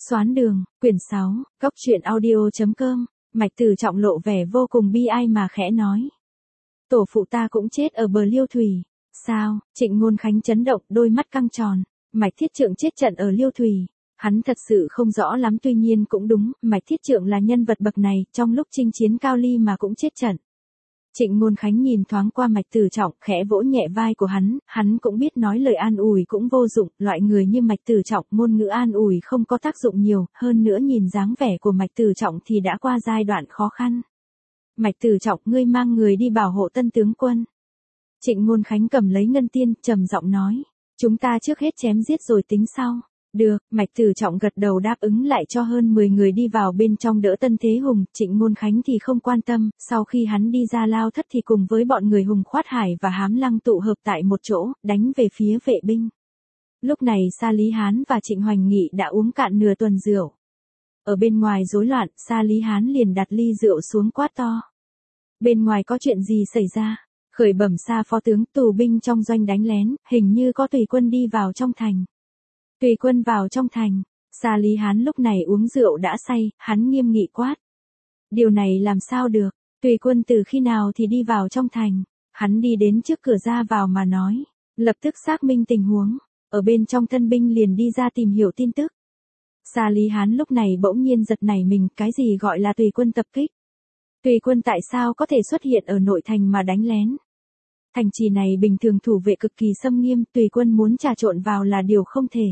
Xoán đường, quyển 6, góc truyện audio.com, Mạch Tử Trọng lộ vẻ vô cùng bi ai mà khẽ nói. Tổ phụ ta cũng chết ở bờ Liêu Thủy. Sao? Trịnh Ngôn Khánh chấn động, đôi mắt căng tròn. Mạch Thiết Trượng chết trận ở Liêu Thủy. Hắn thật sự không rõ lắm, tuy nhiên cũng đúng, Mạch Thiết Trượng là nhân vật bậc này, trong lúc chinh chiến Cao Ly mà cũng chết trận. Trịnh Ngôn Khánh nhìn thoáng qua Mạch Tử Trọng, khẽ vỗ nhẹ vai của hắn cũng biết nói lời an ủi cũng vô dụng, loại người như Mạch Tử Trọng ngôn ngữ an ủi không có tác dụng nhiều, hơn nữa nhìn dáng vẻ của Mạch Tử Trọng thì đã qua giai đoạn khó khăn. Mạch Tử Trọng, ngươi mang người đi bảo hộ Tân tướng quân. Trịnh Ngôn Khánh cầm lấy ngân tiên, trầm giọng nói, chúng ta trước hết chém giết rồi tính sau. Được, Mạch Tử Trọng gật đầu đáp ứng, lại cho hơn 10 người đi vào bên trong đỡ Tân Thế Hùng. Trịnh Ngôn Khánh thì không quan tâm, sau khi hắn đi ra Lao Thất thì cùng với bọn người Hùng Khoát Hải và Hám Lăng tụ hợp tại một chỗ, đánh về phía vệ binh. Lúc này Sa Lý Hán và Trịnh Hoành Nghị đã uống cạn nửa tuần rượu. Ở bên ngoài rối loạn, Sa Lý Hán liền đặt ly rượu xuống quát to. Bên ngoài có chuyện gì xảy ra? Khởi bẩm Sa phó tướng, tù binh trong doanh đánh lén, hình như có tùy quân đi vào trong thành. Tùy quân vào trong thành. Sa Lý Hán lúc này uống rượu đã say, hắn nghiêm nghị quát. Điều này làm sao được? Tùy quân từ khi nào thì đi vào trong thành? Hắn đi đến trước cửa ra vào mà nói. Lập tức xác minh tình huống. Ở bên trong thân binh liền đi ra tìm hiểu tin tức. Sa Lý Hán lúc này bỗng nhiên giật nảy mình, cái gì gọi là tùy quân tập kích? Tùy quân tại sao có thể xuất hiện ở nội thành mà đánh lén? Thành trì này bình thường thủ vệ cực kỳ xâm nghiêm, tùy quân muốn trà trộn vào là điều không thể.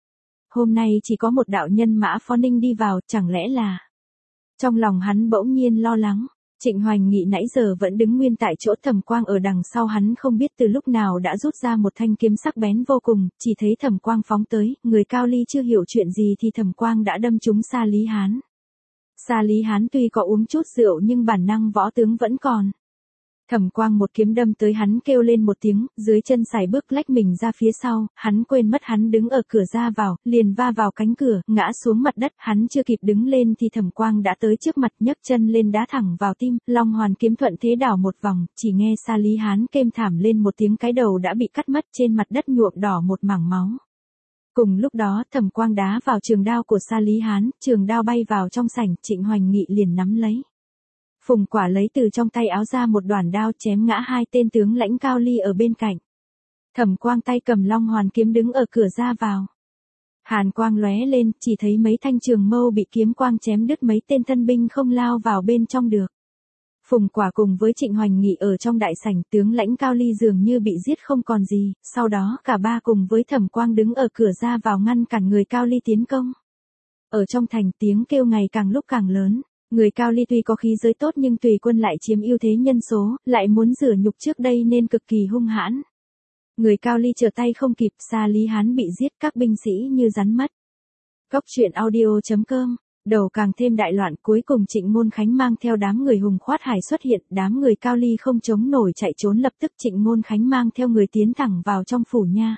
Hôm nay chỉ có một đạo nhân Mã Phó Ninh đi vào, chẳng lẽ là... Trong lòng hắn bỗng nhiên lo lắng. Trịnh Hoành Nghị nãy giờ vẫn đứng nguyên tại chỗ, Thẩm Quang ở đằng sau hắn không biết từ lúc nào đã rút ra một thanh kiếm sắc bén vô cùng, chỉ thấy Thẩm Quang phóng tới, người Cao Ly chưa hiểu chuyện gì thì Thẩm Quang đã đâm trúng Sa Lý Hán. Sa Lý Hán tuy có uống chút rượu nhưng bản năng võ tướng vẫn còn. Thẩm Quang một kiếm đâm tới, hắn kêu lên một tiếng, dưới chân sải bước lách mình ra phía sau, hắn quên mất hắn đứng ở cửa ra vào, liền va vào cánh cửa, ngã xuống mặt đất, hắn chưa kịp đứng lên thì Thẩm Quang đã tới trước mặt, nhấc chân lên đá thẳng vào tim, Long Hoàn kiếm thuận thế đảo một vòng, chỉ nghe Sa Lý Hán kêu thảm lên một tiếng, cái đầu đã bị cắt mất, trên mặt đất nhuộm đỏ một mảng máu. Cùng lúc đó, Thẩm Quang đá vào trường đao của Sa Lý Hán, trường đao bay vào trong sảnh, Trịnh Hoành Nghị liền nắm lấy. Phùng Quả lấy từ trong tay áo ra một đoản đao, chém ngã hai tên tướng lãnh Cao Ly ở bên cạnh. Thẩm Quang tay cầm Long Hoàn kiếm đứng ở cửa ra vào. Hàn quang lóe lên, chỉ thấy mấy thanh trường mâu bị kiếm quang chém đứt, mấy tên thân binh không lao vào bên trong được. Phùng Quả cùng với Trịnh Hoành Nghị ở trong đại sảnh, tướng lãnh Cao Ly dường như bị giết không còn gì, sau đó cả ba cùng với Thẩm Quang đứng ở cửa ra vào ngăn cản người Cao Ly tiến công. Ở trong thành tiếng kêu ngày càng lúc càng lớn. Người Cao Ly tuy có khí giới tốt nhưng tùy quân lại chiếm ưu thế nhân số, lại muốn rửa nhục trước đây nên cực kỳ hung hãn. Người Cao Ly trở tay không kịp, Sa Lý Hán bị giết, các binh sĩ như rắn mất. Góc truyện audio.com, đầu càng thêm đại loạn, cuối cùng Trịnh Ngôn Khánh mang theo đám người Hùng Khoát Hải xuất hiện, đám người Cao Ly không chống nổi chạy trốn, lập tức Trịnh Ngôn Khánh mang theo người tiến thẳng vào trong phủ nha.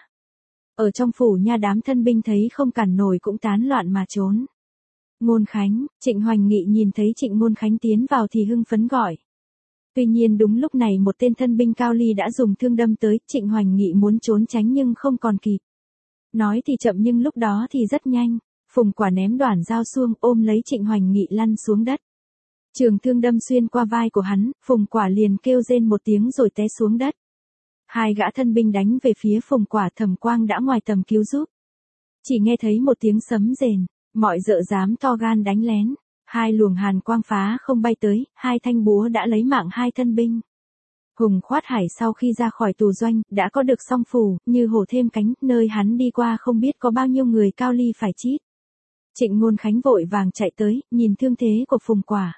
Ở trong phủ nha, đám thân binh thấy không cản nổi cũng tán loạn mà trốn. Ngôn Khánh, Trịnh Hoành Nghị nhìn thấy Trịnh Ngôn Khánh tiến vào thì hưng phấn gọi. Tuy nhiên đúng lúc này một tên thân binh Cao Ly đã dùng thương đâm tới, Trịnh Hoành Nghị muốn trốn tránh nhưng không còn kịp. Nói thì chậm nhưng lúc đó thì rất nhanh, Phùng Quả ném đoản dao xuông ôm lấy Trịnh Hoành Nghị lăn xuống đất. Trường thương đâm xuyên qua vai của hắn, Phùng Quả liền kêu rên một tiếng rồi té xuống đất. Hai gã thân binh đánh về phía Phùng Quả, Thẩm Quang đã ngoài tầm cứu giúp. Chỉ nghe thấy một tiếng sấm rền. Mọi dợ dám to gan đánh lén, hai luồng hàn quang phá không bay tới, hai thanh búa đã lấy mạng hai thân binh. Hùng Khoát Hải sau khi ra khỏi tù doanh, đã có được song phù, như hổ thêm cánh, nơi hắn đi qua không biết có bao nhiêu người Cao Ly phải chít. Trịnh Ngôn Khánh vội vàng chạy tới, nhìn thương thế của Phùng Quả.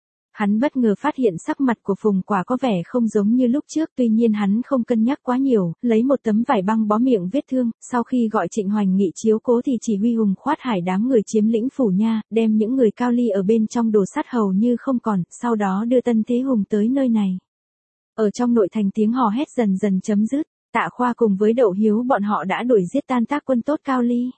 Hắn bất ngờ phát hiện sắc mặt của Phùng Quả có vẻ không giống như lúc trước, tuy nhiên hắn không cân nhắc quá nhiều, lấy một tấm vải băng bó miệng vết thương, sau khi gọi Trịnh Hoành Nghị chiếu cố thì chỉ huy Hùng Khoát Hải đám người chiếm lĩnh phủ nha, đem những người Cao Ly ở bên trong đổ sát hầu như không còn, sau đó đưa Tân Thế Hùng tới nơi này. Ở trong nội thành tiếng hò hét dần dần chấm dứt, Tạ Khoa cùng với Đậu Hiếu bọn họ đã đuổi giết tan tác quân tốt Cao Ly.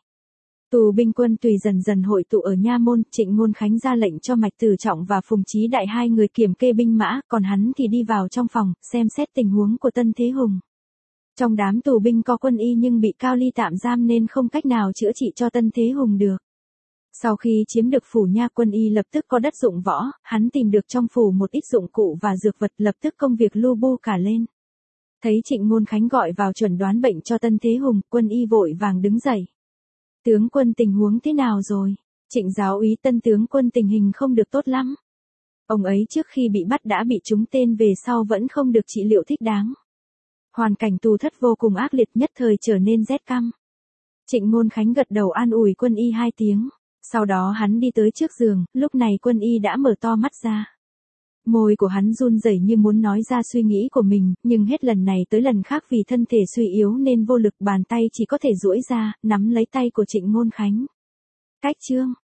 Tù binh quân tùy dần dần hội tụ ở nha môn, Trịnh Ngôn Khánh ra lệnh cho Mạch Tử Trọng và Phùng Chí Đại hai người kiểm kê binh mã, còn hắn thì đi vào trong phòng, xem xét tình huống của Tân Thế Hùng. Trong đám tù binh có quân y nhưng bị Cao Ly tạm giam nên không cách nào chữa trị cho Tân Thế Hùng được. Sau khi chiếm được phủ nha, Quân Y lập tức có đất dụng võ, hắn tìm được trong phủ một ít dụng cụ và dược vật, lập tức công việc lu bu cả lên. Thấy Trịnh Ngôn Khánh gọi vào chuẩn đoán bệnh cho Tân Thế Hùng, Quân Y vội vàng đứng dậy. Tướng quân, tình huống thế nào rồi? Trịnh giáo úy, Tân tướng quân tình hình không được tốt lắm. Ông ấy trước khi bị bắt đã bị trúng tên, về sau vẫn không được trị liệu thích đáng. Hoàn cảnh tù thất vô cùng ác liệt, nhất thời trở nên rét căm. Trịnh Ngôn Khánh gật đầu an ủi Quân Y 2 tiếng. Sau đó hắn đi tới trước giường, lúc này Quân Y đã mở to mắt ra. Môi của hắn run rẩy như muốn nói ra suy nghĩ của mình, nhưng hết lần này tới lần khác vì thân thể suy yếu nên vô lực, bàn tay chỉ có thể duỗi ra, nắm lấy tay của Trịnh Ngôn Khánh. Cách chương